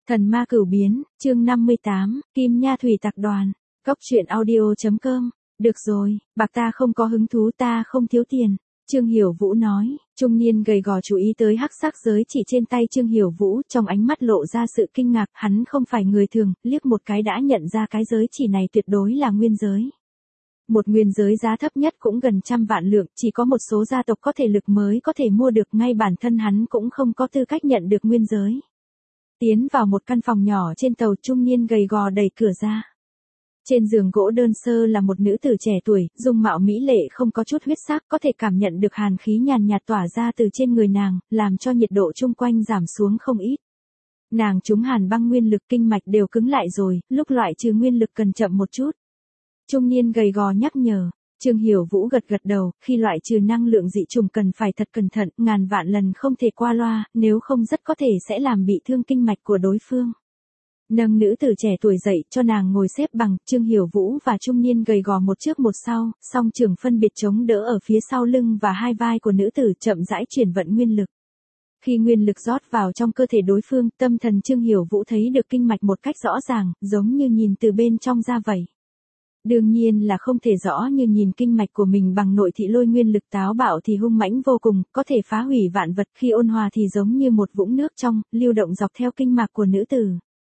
Thần ma cửu biến, chương 58, Kim Nha Thủy Tặc Đoàn, Cốc truyện audio.com. Được rồi, bạc ta không có hứng thú, ta không thiếu tiền. Trương Hiểu Vũ nói. Trung niên gầy gò chú ý tới hắc sắc giới chỉ trên tay Trương Hiểu Vũ, trong ánh mắt lộ ra sự kinh ngạc, hắn không phải người thường, liếc một cái đã nhận ra cái giới chỉ này tuyệt đối là nguyên giới. Một nguyên giới giá thấp nhất cũng gần 100 vạn lượng, chỉ có một số gia tộc có thể lực mới có thể mua được, ngay bản thân hắn cũng không có tư cách nhận được nguyên giới. Tiến vào một căn phòng nhỏ trên tàu, trung niên gầy gò đẩy cửa ra. Trên giường gỗ đơn sơ là một nữ tử trẻ tuổi, dung mạo mỹ lệ không có chút huyết sắc, có thể cảm nhận được hàn khí nhàn nhạt tỏa ra từ trên người nàng, làm cho nhiệt độ chung quanh giảm xuống không ít. Nàng trúng hàn băng nguyên lực, kinh mạch đều cứng lại rồi, lúc loại trừ nguyên lực cần chậm một chút. Trung niên gầy gò nhắc nhở. Trương Hiểu Vũ gật gật đầu, khi loại trừ năng lượng dị trùng cần phải thật cẩn thận, ngàn vạn lần không thể qua loa, nếu không rất có thể sẽ làm bị thương kinh mạch của đối phương. Nâng nữ tử trẻ tuổi dậy, cho nàng ngồi xếp bằng, Trương Hiểu Vũ và trung niên gầy gò một trước một sau, song trường phân biệt chống đỡ ở phía sau lưng và hai vai của nữ tử, chậm rãi chuyển vận nguyên lực. Khi nguyên lực rót vào trong cơ thể đối phương, tâm thần Trương Hiểu Vũ thấy được kinh mạch một cách rõ ràng, giống như nhìn từ bên trong ra vậy. Đương nhiên là không thể rõ như nhìn kinh mạch của mình bằng nội thị, lôi nguyên lực táo bạo thì hung mãnh vô cùng, có thể phá hủy vạn vật, khi ôn hòa thì giống như một vũng nước trong, lưu động dọc theo kinh mạch của nữ tử.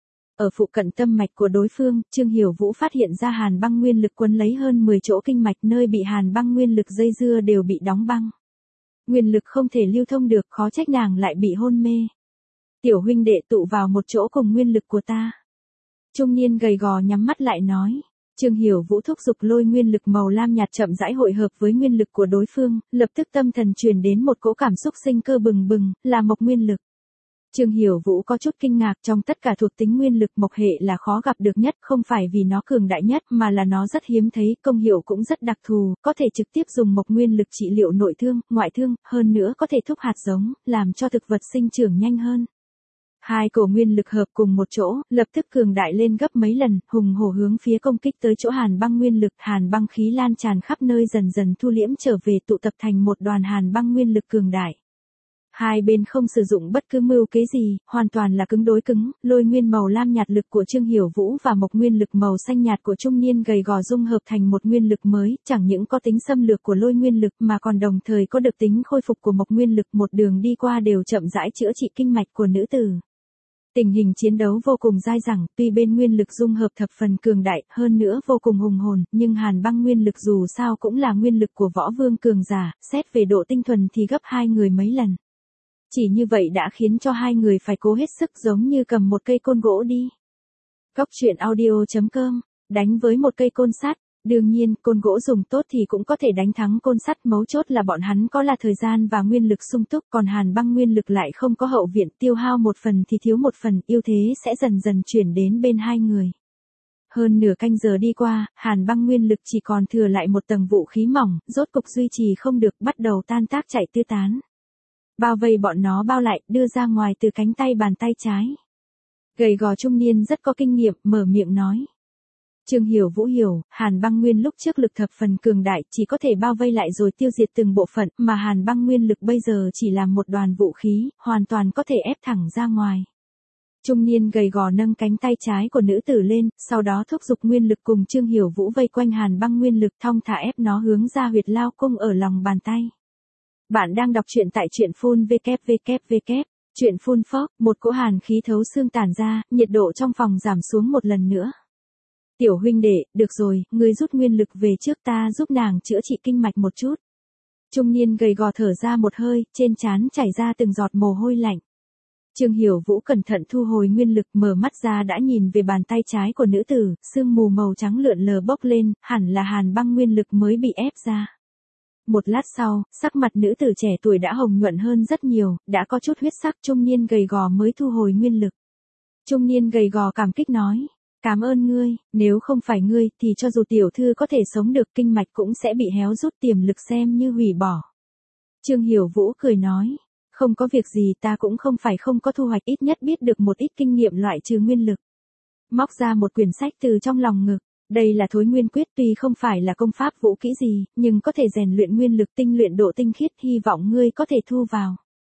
Ở phụ cận tâm mạch của đối phương, Trương Hiểu Vũ phát hiện ra hàn băng nguyên lực quấn lấy hơn 10 chỗ kinh mạch, nơi bị hàn băng nguyên lực dây dưa đều bị đóng băng. Nguyên lực không thể lưu thông được, khó trách nàng lại bị hôn mê. Tiểu huynh đệ tụ vào một chỗ cùng nguyên lực của ta. Trung niên gầy gò nhắm mắt lại nói. Trương Hiểu Vũ thúc giục lôi nguyên lực màu lam nhạt chậm rãi hội hợp với nguyên lực của đối phương, lập tức tâm thần truyền đến một cỗ cảm xúc sinh cơ bừng bừng, là mộc nguyên lực. Trương Hiểu Vũ có chút kinh ngạc, trong tất cả thuộc tính nguyên lực, mộc hệ là khó gặp được nhất, không phải vì nó cường đại nhất mà là nó rất hiếm thấy, công hiệu cũng rất đặc thù, có thể trực tiếp dùng mộc nguyên lực trị liệu nội thương, ngoại thương, hơn nữa có thể thúc hạt giống, làm cho thực vật sinh trưởng nhanh hơn. Hai cổ nguyên lực hợp cùng một chỗ, lập tức cường đại lên gấp mấy lần, hùng hổ hướng phía công kích tới chỗ hàn băng nguyên lực, hàn băng khí lan tràn khắp nơi dần dần thu liễm trở về, tụ tập thành một đoàn hàn băng nguyên lực cường đại. Hai bên không sử dụng bất cứ mưu kế gì, hoàn toàn là cứng đối cứng, lôi nguyên màu lam nhạt lực của Trương Hiểu Vũ và mộc nguyên lực màu xanh nhạt của trung niên gầy gò dung hợp thành một nguyên lực mới, chẳng những có tính xâm lược của lôi nguyên lực mà còn đồng thời có được tính khôi phục của mộc nguyên lực, một đường đi qua đều chậm rãi chữa trị kinh mạch của nữ tử. Tình hình chiến đấu vô cùng dai dẳng, tuy bên nguyên lực dung hợp thập phần cường đại, hơn nữa vô cùng hùng hồn, nhưng hàn băng nguyên lực dù sao cũng là nguyên lực của võ vương cường giả, xét về độ tinh thuần thì gấp hai người mấy lần. Chỉ như vậy đã khiến cho hai người phải cố hết sức, giống như cầm một cây côn gỗ đi. Cốc truyện audio.com, đánh với một cây côn sắt. Đương nhiên, côn gỗ dùng tốt thì cũng có thể đánh thắng côn sắt, mấu chốt là bọn hắn có là thời gian và nguyên lực sung túc, còn hàn băng nguyên lực lại không có hậu viện, tiêu hao một phần thì thiếu một phần, ưu thế sẽ dần dần chuyển đến bên hai người. Hơn nửa canh giờ đi qua, hàn băng nguyên lực chỉ còn thừa lại một tầng vũ khí mỏng, rốt cục duy trì không được, bắt đầu tan tác chạy tứ tán. Bao vây bọn nó bao lại, đưa ra ngoài từ cánh tay bàn tay trái. Gầy gò trung niên rất có kinh nghiệm, mở miệng nói. Trương Hiểu Vũ hiểu, hàn băng nguyên lúc trước lực thập phần cường đại, chỉ có thể bao vây lại rồi tiêu diệt từng bộ phận, mà hàn băng nguyên lực bây giờ chỉ là một đoàn vũ khí, hoàn toàn có thể ép thẳng ra ngoài. Trung niên gầy gò nâng cánh tay trái của nữ tử lên, sau đó thúc giục nguyên lực cùng Trương Hiểu Vũ vây quanh hàn băng nguyên lực, thong thả ép nó hướng ra huyệt lao cung ở lòng bàn tay. Bạn đang đọc truyện tại truyện phun www. Truyện phun phốc, một cỗ hàn khí thấu xương tản ra, nhiệt độ trong phòng giảm xuống một lần nữa. Tiểu huynh đệ, được rồi, ngươi rút nguyên lực về trước, ta giúp nàng chữa trị kinh mạch một chút. Trung niên gầy gò thở ra một hơi, trên trán chảy ra từng giọt mồ hôi lạnh. Trương Hiểu Vũ cẩn thận thu hồi nguyên lực, mở mắt ra đã nhìn về bàn tay trái của nữ tử, sương mù màu trắng lượn lờ bốc lên, hẳn là hàn băng nguyên lực mới bị ép ra. Một lát sau, sắc mặt nữ tử trẻ tuổi đã hồng nhuận hơn rất nhiều, đã có chút huyết sắc, trung niên gầy gò mới thu hồi nguyên lực. Trung niên gầy gò cảm kích nói. Cảm ơn ngươi, nếu không phải ngươi thì cho dù tiểu thư có thể sống được, kinh mạch cũng sẽ bị héo rút, tiềm lực xem như hủy bỏ. Trương Hiểu Vũ cười nói, không có việc gì, ta cũng không phải không có thu hoạch, ít nhất biết được một ít kinh nghiệm loại trừ nguyên lực. Móc ra một quyển sách từ trong lòng ngực, đây là Thối Nguyên Quyết, tuy không phải là công pháp vũ kỹ gì, nhưng có thể rèn luyện nguyên lực, tinh luyện độ tinh khiết, hy vọng ngươi có thể thu vào.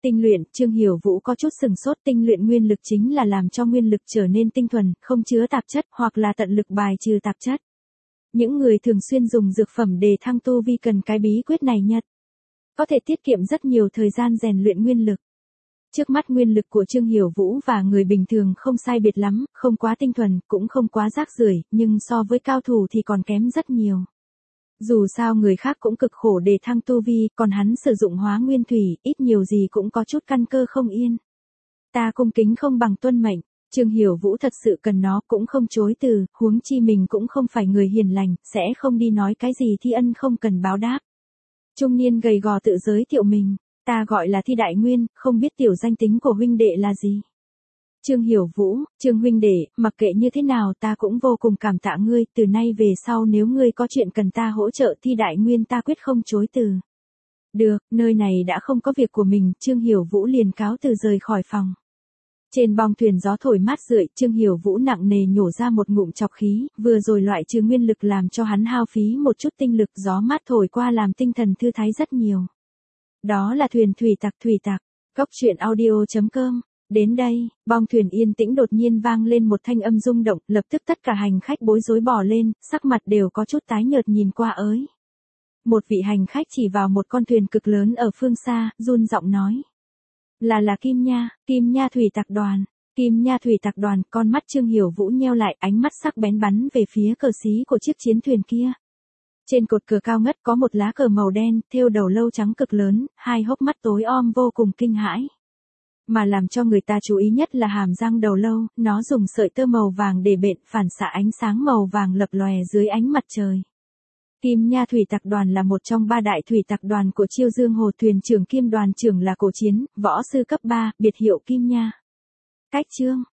Tinh luyện, Trương Hiểu Vũ có chút sừng sốt, tinh luyện nguyên lực chính là làm cho nguyên lực trở nên tinh thuần, không chứa tạp chất, hoặc là tận lực bài trừ tạp chất. Những người thường xuyên dùng dược phẩm để thăng tu vi cần cái bí quyết này nhất. Có thể tiết kiệm rất nhiều thời gian rèn luyện nguyên lực. Trước mắt nguyên lực của Trương Hiểu Vũ và người bình thường không sai biệt lắm, không quá tinh thuần, cũng không quá rác rưởi, nhưng so với cao thủ thì còn kém rất nhiều. Dù sao người khác cũng cực khổ để thăng tu vi, còn hắn sử dụng hóa nguyên thủy, ít nhiều gì cũng có chút căn cơ không yên. Ta cung kính không bằng tuân mệnh, Trương Hiểu Vũ thật sự cần nó cũng không chối từ, huống chi mình cũng không phải người hiền lành, sẽ không đi nói cái gì thi ân không cần báo đáp. Trung niên gầy gò tự giới thiệu mình, ta gọi là Thi Đại Nguyên, không biết tiểu danh tính của huynh đệ là gì. Trương Hiểu Vũ, Trương huynh đệ, mặc kệ như thế nào ta cũng vô cùng cảm tạ ngươi, từ nay về sau nếu ngươi có chuyện cần ta hỗ trợ Thi Đại Nguyên ta quyết không chối từ. Được, nơi này đã không có việc của mình, Trương Hiểu Vũ liền cáo từ rời khỏi phòng. Trên bong thuyền gió thổi mát rượi, Trương Hiểu Vũ nặng nề nhổ ra một ngụm trọc khí, vừa rồi loại trừ nguyên lực làm cho hắn hao phí một chút tinh lực, gió mát thổi qua làm tinh thần thư thái rất nhiều. Đó là thuyền thủy tặc, Cốc truyện audio.com. Đến đây, bong thuyền yên tĩnh đột nhiên vang lên một thanh âm rung động, lập tức tất cả hành khách bối rối bò lên, sắc mặt đều có chút tái nhợt nhìn qua ới. Một vị hành khách chỉ vào một con thuyền cực lớn ở phương xa, run giọng nói. Là Kim Nha thủy tặc đoàn. Kim Nha thủy tặc đoàn, con mắt Trương Hiểu Vũ nheo lại, ánh mắt sắc bén bắn về phía cờ xí của chiếc chiến thuyền kia. Trên cột cờ cao ngất có một lá cờ màu đen, thêu đầu lâu trắng cực lớn, hai hốc mắt tối om vô cùng kinh hãi. Mà làm cho người ta chú ý nhất là hàm răng đầu lâu, nó dùng sợi tơ màu vàng để bện phản xạ ánh sáng màu vàng lập lòe dưới ánh mặt trời. Kim Nha thủy tặc đoàn là một trong 3 đại thủy tặc đoàn của Chiêu Dương Hồ, thuyền trưởng kiêm đoàn trưởng là Cổ Chiến, võ sư cấp 3, biệt hiệu Kim Nha. Cách chương